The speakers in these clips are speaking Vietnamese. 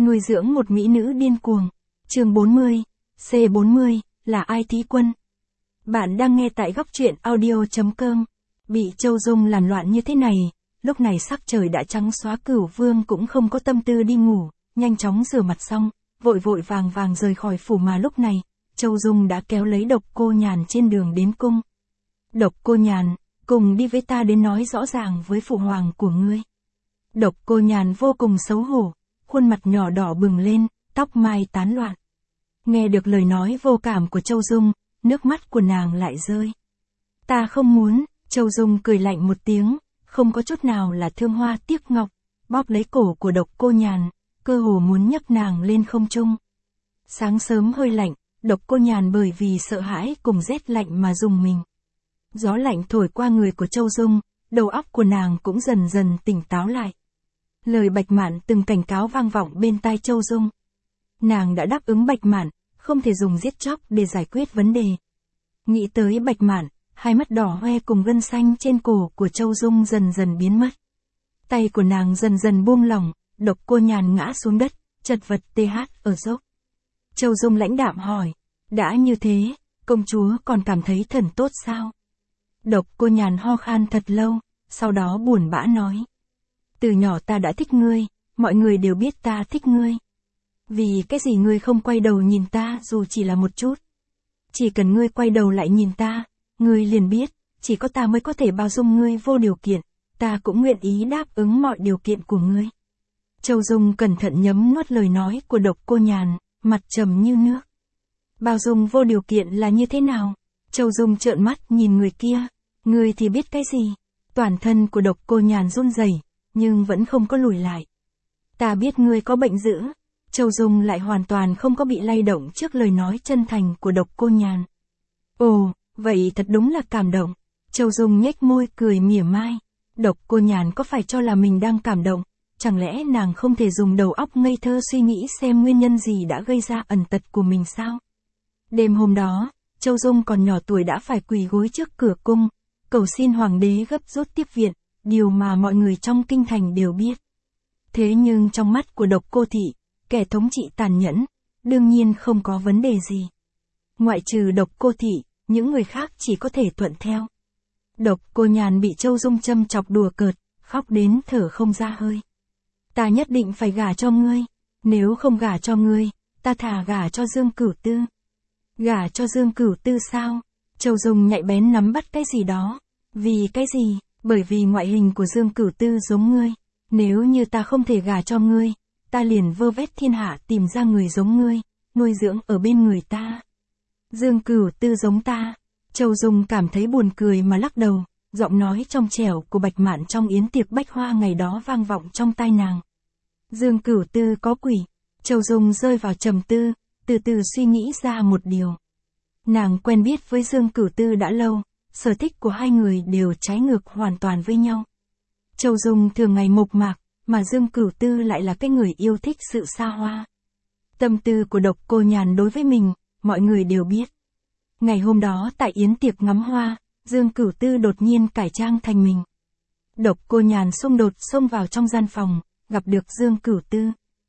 Nuôi dưỡng một mỹ nữ điên cuồng. Chương 40, C40, là ai thí quân? Bạn đang nghe tại góc truyện audio.com. Bị Châu Dung làm loạn như thế này, lúc này sắc trời đã trắng xóa, Cửu Vương cũng không có tâm tư đi ngủ, nhanh chóng rửa mặt xong, vội vội vàng vàng rời khỏi phủ mà lúc này, Châu Dung đã kéo lấy Độc Cô Nhàn trên đường đến cung. Độc Cô Nhàn, cùng đi với ta đến nói rõ ràng với phụ hoàng của ngươi. Độc Cô Nhàn vô cùng xấu hổ, khuôn mặt nhỏ đỏ bừng lên, tóc mai tán loạn. Nghe được lời nói vô cảm của Châu Dung, nước mắt của nàng lại rơi. Ta không muốn, Châu Dung cười lạnh một tiếng, không có chút nào là thương hoa tiếc ngọc, bóp lấy cổ của Độc Cô Nhàn, cơ hồ muốn nhấc nàng lên không trung. Sáng sớm hơi lạnh, Độc Cô Nhàn bởi vì sợ hãi cùng rét lạnh mà rùng mình. Gió lạnh thổi qua người của Châu Dung, đầu óc của nàng cũng dần dần tỉnh táo lại. Lời Bạch Mạn từng cảnh cáo vang vọng bên tai Châu Dung. Nàng đã đáp ứng Bạch Mạn, không thể dùng giết chóc để giải quyết vấn đề. Nghĩ tới Bạch Mạn, hai mắt đỏ hoe cùng gân xanh trên cổ của Châu Dung dần dần biến mất. Tay của nàng dần dần buông lỏng, Độc Cô Nhàn ngã xuống đất, chật vật ở dốc. Châu Dung lãnh đạm hỏi, đã như thế, công chúa còn cảm thấy thần tốt sao? Độc Cô Nhàn ho khan thật lâu, sau đó buồn bã nói. Từ nhỏ ta đã thích ngươi, mọi người đều biết ta thích ngươi. Vì cái gì ngươi không quay đầu nhìn ta dù chỉ là một chút? Chỉ cần ngươi quay đầu lại nhìn ta, ngươi liền biết, chỉ có ta mới có thể bao dung ngươi vô điều kiện, ta cũng nguyện ý đáp ứng mọi điều kiện của ngươi. Châu Dung cẩn thận nhấm nuốt lời nói của Độc Cô Nhàn, mặt trầm như nước. Bao dung vô điều kiện là như thế nào? Châu Dung trợn mắt nhìn người kia, ngươi thì biết cái gì? Toàn thân của Độc Cô Nhàn run rẩy, nhưng vẫn không có lùi lại. Ta biết ngươi có bệnh dữ. Châu Dung lại hoàn toàn không có bị lay động trước lời nói chân thành của Độc Cô Nhàn. Ồ, vậy thật đúng là cảm động. Châu Dung nhếch môi cười mỉa mai. Độc Cô Nhàn có phải cho là mình đang cảm động? Chẳng lẽ nàng không thể dùng đầu óc ngây thơ suy nghĩ xem nguyên nhân gì đã gây ra ẩn tật của mình sao? Đêm hôm đó, Châu Dung còn nhỏ tuổi đã phải quỳ gối trước cửa cung, cầu xin hoàng đế gấp rút tiếp viện, điều mà mọi người trong kinh thành đều biết. Thế nhưng trong mắt của Độc Cô thị, kẻ thống trị tàn nhẫn, đương nhiên không có vấn đề gì. Ngoại trừ Độc Cô thị, những người khác chỉ có thể thuận theo. Độc Cô Nhàn bị Châu Dung châm chọc đùa cợt, khóc đến thở không ra hơi. Ta nhất định phải gả cho ngươi, nếu không gả cho ngươi, ta thà gả cho Dương Cửu Tư. Gả cho Dương Cửu Tư sao? Châu Dung nhạy bén nắm bắt cái gì đó. Vì cái gì? Bởi vì ngoại hình của Dương Cửu Tư giống ngươi. Nếu như ta không thể gả cho ngươi, ta liền vơ vét thiên hạ tìm ra người giống ngươi, nuôi dưỡng ở bên người ta. Dương Cửu Tư giống ta. Châu Dung cảm thấy buồn cười mà lắc đầu, giọng nói trong trẻo của Bạch Mạn trong yến tiệc bách hoa ngày đó vang vọng trong tai nàng. Dương Cửu Tư có quỷ. Châu Dung rơi vào trầm tư, từ từ suy nghĩ ra một điều. Nàng quen biết với Dương Cửu Tư đã lâu, sở thích của hai người đều trái ngược hoàn toàn với nhau. Châu Dung thường ngày mộc mạc, mà Dương Cửu Tư lại là cái người yêu thích sự xa hoa. Tâm tư của Độc Cô Nhàn đối với mình, mọi người đều biết. Ngày hôm đó tại yến tiệc ngắm hoa, Dương Cửu Tư đột nhiên cải trang thành mình. Độc Cô Nhàn xung đột xông vào trong gian phòng, gặp được Dương Cửu Tư.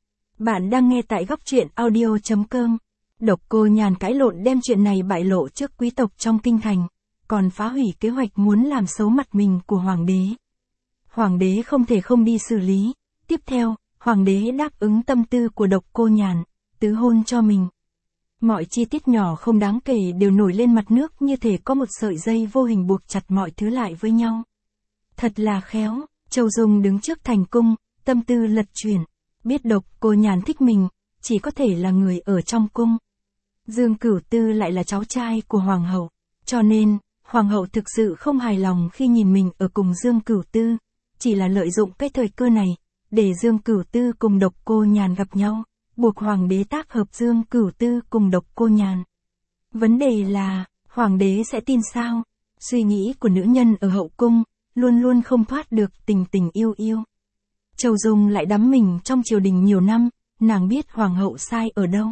Bạn đang nghe tại góc truyện audio.com. Độc Cô Nhàn cãi lộn đem chuyện này bại lộ trước quý tộc trong kinh thành, còn phá hủy kế hoạch muốn làm xấu mặt mình của hoàng đế. Hoàng đế không thể không đi xử lý. Tiếp theo, hoàng đế đáp ứng tâm tư của Độc Cô Nhàn, tứ hôn cho mình. Mọi chi tiết nhỏ không đáng kể đều nổi lên mặt nước như thể có một sợi dây vô hình buộc chặt mọi thứ lại với nhau. Thật là khéo. Châu Dung đứng trước thành cung, tâm tư lật chuyển. Biết Độc Cô Nhàn thích mình, chỉ có thể là người ở trong cung. Dương Cửu Tư lại là cháu trai của hoàng hậu, cho nên, hoàng hậu thực sự không hài lòng khi nhìn mình ở cùng Dương Cửu Tư, chỉ là lợi dụng cái thời cơ này, để Dương Cửu Tư cùng Độc Cô Nhàn gặp nhau, buộc hoàng đế tác hợp Dương Cửu Tư cùng Độc Cô Nhàn. Vấn đề là, hoàng đế sẽ tin sao? Suy nghĩ của nữ nhân ở hậu cung, luôn luôn không thoát được tình tình yêu yêu. Châu Dung lại đắm mình trong triều đình nhiều năm, nàng biết hoàng hậu sai ở đâu.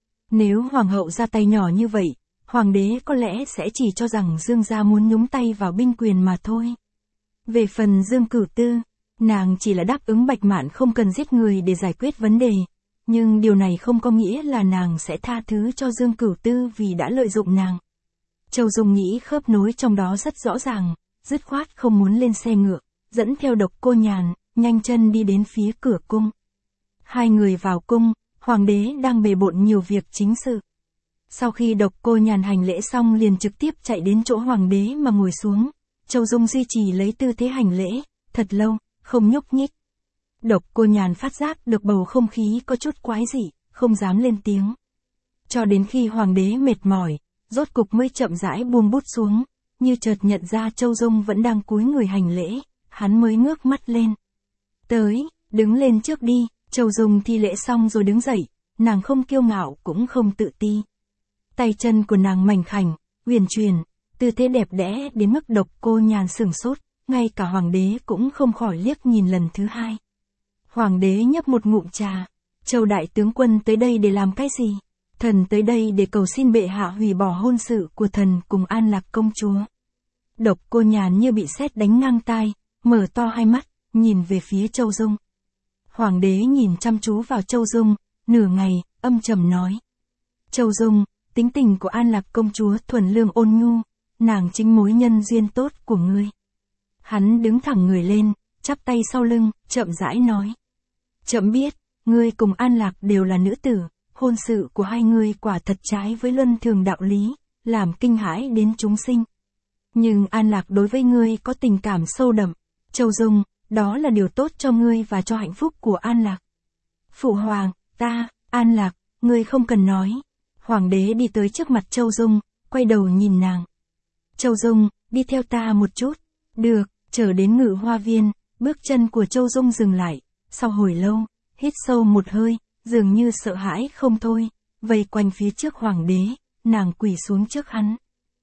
Nếu hoàng hậu ra tay nhỏ như vậy, hoàng đế có lẽ sẽ chỉ cho rằng Dương gia muốn nhúng tay vào binh quyền mà thôi. Về phần Dương Cửu Tư, nàng chỉ là đáp ứng Bạch Mạn không cần giết người để giải quyết vấn đề, nhưng điều này không có nghĩa là nàng sẽ tha thứ cho Dương Cửu Tư vì đã lợi dụng nàng. Châu Dung nghĩ khớp nối trong đó rất rõ ràng, dứt khoát không muốn lên xe ngựa, dẫn theo Độc Cô Nhàn, nhanh chân đi đến phía cửa cung. Hai người vào cung, hoàng đế đang bề bộn nhiều việc chính sự. Sau khi Độc Cô Nhàn hành lễ xong liền trực tiếp chạy đến chỗ hoàng đế mà ngồi xuống. Châu Dung duy trì lấy tư thế hành lễ, thật lâu, không nhúc nhích. Độc Cô Nhàn phát giác được bầu không khí có chút quái dị, không dám lên tiếng. Cho đến khi hoàng đế mệt mỏi, rốt cục mới chậm rãi buông bút xuống, như chợt nhận ra Châu Dung vẫn đang cúi người hành lễ, hắn mới ngước mắt lên. Tới, đứng lên trước đi, Châu Dung thi lễ xong rồi đứng dậy, nàng không kiêu ngạo cũng không tự ti. Tay chân của nàng mảnh khảnh, uyển chuyển, tư thế đẹp đẽ đến mức Độc Cô Nhàn sửng sốt, ngay cả hoàng đế cũng không khỏi liếc nhìn lần thứ hai. Hoàng đế nhấp một ngụm trà, Châu đại tướng quân tới đây để làm cái gì? Thần tới đây để cầu xin bệ hạ hủy bỏ hôn sự của thần cùng An Lạc công chúa. Độc Cô Nhàn như bị sét đánh ngang tai, mở to hai mắt, nhìn về phía Châu Dung. Hoàng đế nhìn chăm chú vào Châu Dung, nửa ngày, âm trầm nói. Châu Dung, tính tình của An Lạc công chúa thuần lương ôn nhu, nàng chính mối nhân duyên tốt của ngươi. Hắn đứng thẳng người lên, chắp tay sau lưng, chậm rãi nói. Trẫm biết, ngươi cùng An Lạc đều là nữ tử, hôn sự của hai ngươi quả thật trái với luân thường đạo lý, làm kinh hãi đến chúng sinh. Nhưng An Lạc đối với ngươi có tình cảm sâu đậm, Châu Dung, đó là điều tốt cho ngươi và cho hạnh phúc của An Lạc. Phụ hoàng, An Lạc, ngươi không cần nói. Hoàng đế đi tới trước mặt Châu Dung, quay đầu nhìn nàng. Châu Dung, đi theo ta một chút. Được, trở đến Ngự Hoa Viên, bước chân của Châu Dung dừng lại, sau hồi lâu, hít sâu một hơi, dường như sợ hãi không thôi, vây quanh phía trước hoàng đế, nàng quỳ xuống trước hắn.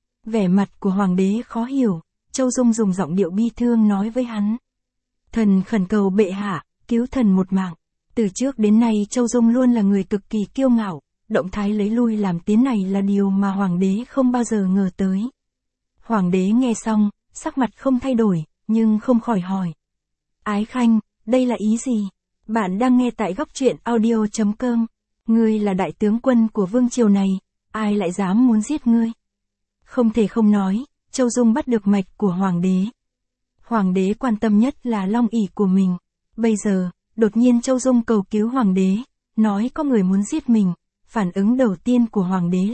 Vẻ mặt của hoàng đế khó hiểu, Châu Dung dùng giọng điệu bi thương nói với hắn. Thần khẩn cầu bệ hạ, cứu thần một mạng. Từ trước đến nay Châu Dung luôn là người cực kỳ kiêu ngạo, động thái lấy lui làm tiến này là điều mà hoàng đế không bao giờ ngờ tới. Hoàng đế nghe xong, sắc mặt không thay đổi, nhưng không khỏi hỏi. Ái Khanh, đây là ý gì? Bạn đang nghe tại góc truyện audio.com. Ngươi là đại tướng quân của vương triều này, ai lại dám muốn giết ngươi? Không thể không nói, Châu Dung bắt được mạch của hoàng đế. Hoàng đế quan tâm nhất là long ỷ của mình. Bây giờ, đột nhiên Châu Dung cầu cứu hoàng đế, nói có người muốn giết mình. Phản ứng đầu tiên của hoàng đế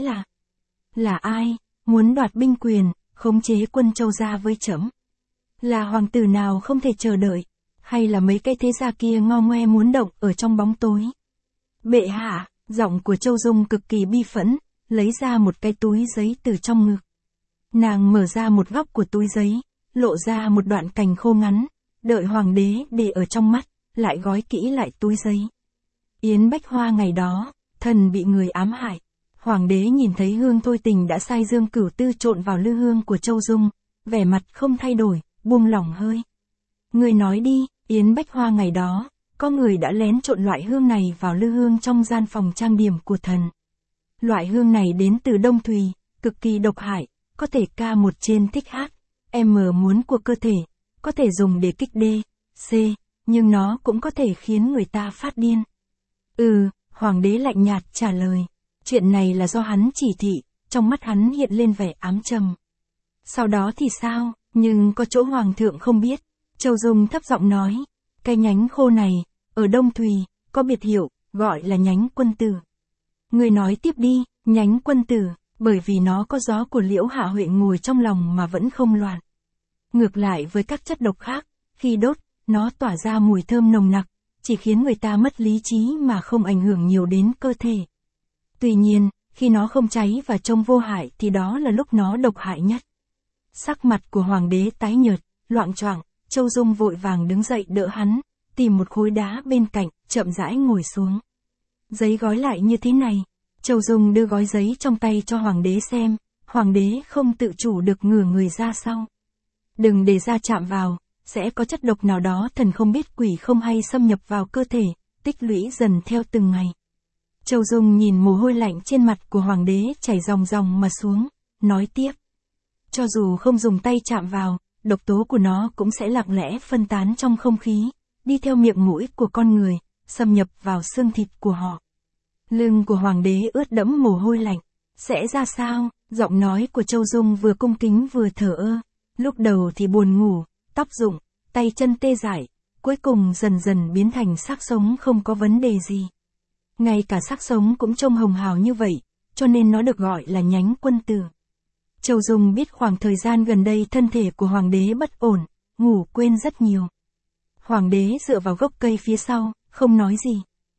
là ai? Muốn đoạt binh quyền, khống chế quân Châu gia với trẫm? Là hoàng tử nào không thể chờ đợi? Hay là mấy cái thế gia kia ngo ngoe muốn động ở trong bóng tối? Bệ hạ, giọng của Châu Dung cực kỳ bi phẫn, lấy ra một cái túi giấy từ trong ngực. Nàng mở ra một góc của túi giấy, lộ ra một đoạn cành khô ngắn, đợi hoàng đế để ở trong mắt, lại gói kỹ lại túi giấy. Yến Bách Hoa ngày đó, thần bị người ám hại. Hoàng đế nhìn thấy Hương Thôi Tình đã sai Dương Cửu Tư trộn vào lư hương của Châu Dung, vẻ mặt không thay đổi, buông lỏng hơi. Người nói đi, Yến Bách Hoa ngày đó, có người đã lén trộn loại hương này vào lư hương trong gian phòng trang điểm của thần. Loại hương này đến từ Đông Thùy, cực kỳ độc hại, có thể K1 trên thích H, M muốn của cơ thể, có thể dùng để kích D, C, nhưng nó cũng có thể khiến người ta phát điên. Hoàng đế lạnh nhạt trả lời. Chuyện này là do hắn chỉ thị, trong mắt hắn hiện lên vẻ ám trầm. Sau đó thì sao, nhưng có chỗ hoàng thượng không biết. Châu Dung thấp giọng nói, cái nhánh khô này, ở Đông Thùy, có biệt hiệu, gọi là nhánh quân tử. Người nói tiếp đi, nhánh quân tử, bởi vì nó có gió của Liễu Hạ Huệ ngồi trong lòng mà vẫn không loạn. Ngược lại với các chất độc khác, khi đốt, nó tỏa ra mùi thơm nồng nặc, chỉ khiến người ta mất lý trí mà không ảnh hưởng nhiều đến cơ thể. Tuy nhiên, khi nó không cháy và trông vô hại thì đó là lúc nó độc hại nhất. Sắc mặt của hoàng đế tái nhợt, loạng choạng, Châu Dung vội vàng đứng dậy đỡ hắn, tìm một khối đá bên cạnh, chậm rãi ngồi xuống. Giấy gói lại như thế này. Châu Dung đưa gói giấy trong tay cho hoàng đế xem, hoàng đế không tự chủ được ngửa người ra sau. Đừng để da chạm vào, sẽ có chất độc nào đó thần không biết quỷ không hay xâm nhập vào cơ thể, tích lũy dần theo từng ngày. Châu Dung nhìn mồ hôi lạnh trên mặt của hoàng đế chảy ròng ròng mà xuống, nói tiếp. Cho dù không dùng tay chạm vào, độc tố của nó cũng sẽ lặng lẽ phân tán trong không khí, đi theo miệng mũi của con người, xâm nhập vào xương thịt của họ. Lưng của hoàng đế ướt đẫm mồ hôi lạnh. Sẽ ra sao? Giọng nói của Châu Dung vừa cung kính vừa thờ ơ. Lúc đầu thì buồn ngủ, tóc rụng, tay chân tê dại, cuối cùng dần dần biến thành xác sống không có vấn đề gì. Ngay cả xác sống cũng trông hồng hào như vậy, cho nên nó được gọi là nhánh quân tử. Châu Dung biết khoảng thời gian gần đây thân thể của hoàng đế bất ổn, ngủ quên rất nhiều. Hoàng đế dựa vào gốc cây phía sau, không nói gì.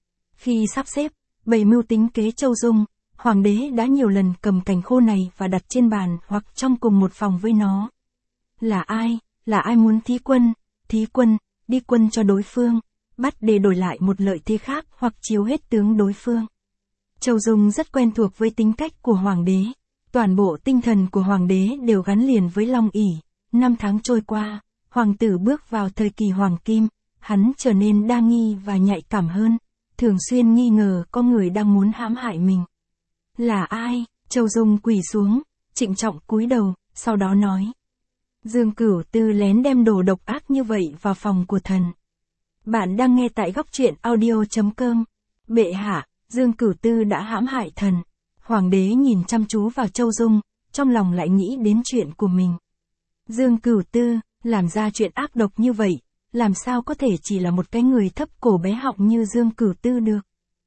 Khi sắp xếp, bày mưu tính kế Châu Dung, hoàng đế đã nhiều lần cầm cành khô này và đặt trên bàn hoặc trong cùng một phòng với nó. Là ai? Là ai muốn thí quân, đi quân cho đối phương, bắt để đổi lại một lợi thế khác hoặc chiếu hết tướng đối phương. Châu Dung rất quen thuộc với tính cách của hoàng đế. Toàn bộ tinh thần của hoàng đế đều gắn liền với Long ỷ. 5 tháng trôi qua, hoàng tử bước vào thời kỳ hoàng kim, hắn trở nên đa nghi và nhạy cảm hơn, thường xuyên nghi ngờ có người đang muốn hãm hại mình. Là ai? Châu Dung quỳ xuống, trịnh trọng cúi đầu, sau đó nói. Dương Cửu Tư lén đem đồ độc ác như vậy vào phòng của thần. Bạn đang nghe tại góc truyện audio.com. Bệ hạ, Dương Cửu Tư đã hãm hại thần. Hoàng đế nhìn chăm chú vào Châu Dung, trong lòng lại nghĩ đến chuyện của mình. Dương Cửu Tư, làm ra chuyện ác độc như vậy, làm sao có thể chỉ là một cái người thấp cổ bé họng như Dương Cửu Tư được.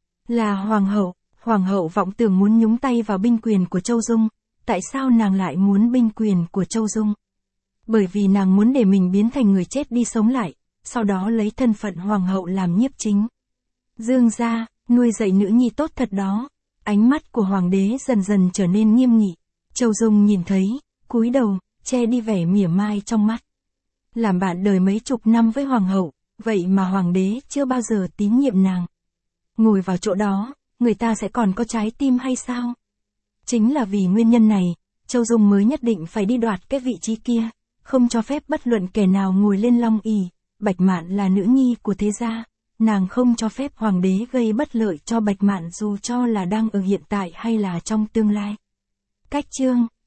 Là hoàng hậu vọng tưởng muốn nhúng tay vào binh quyền của Châu Dung, tại sao nàng lại muốn binh quyền của Châu Dung? Bởi vì nàng muốn để mình biến thành người chết đi sống lại, sau đó lấy thân phận hoàng hậu làm nhiếp chính. Dương gia, nuôi dạy nữ nhi tốt thật đó. Ánh mắt của hoàng đế dần dần trở nên nghiêm nghị. Châu Dung nhìn thấy, cúi đầu, che đi vẻ mỉa mai trong mắt. Làm bạn đời mấy chục năm với hoàng hậu, vậy mà hoàng đế chưa bao giờ tín nhiệm nàng. Ngồi vào chỗ đó, người ta sẽ còn có trái tim hay sao? Chính là vì nguyên nhân này, Châu Dung mới nhất định phải đi đoạt cái vị trí kia, không cho phép bất luận kẻ nào ngồi lên Long ỷ. Bạch Mạn là nữ nhi của thế gia, nàng không cho phép hoàng đế gây bất lợi cho Bạch Mạn dù cho là đang ở hiện tại hay là trong tương lai. Cách chương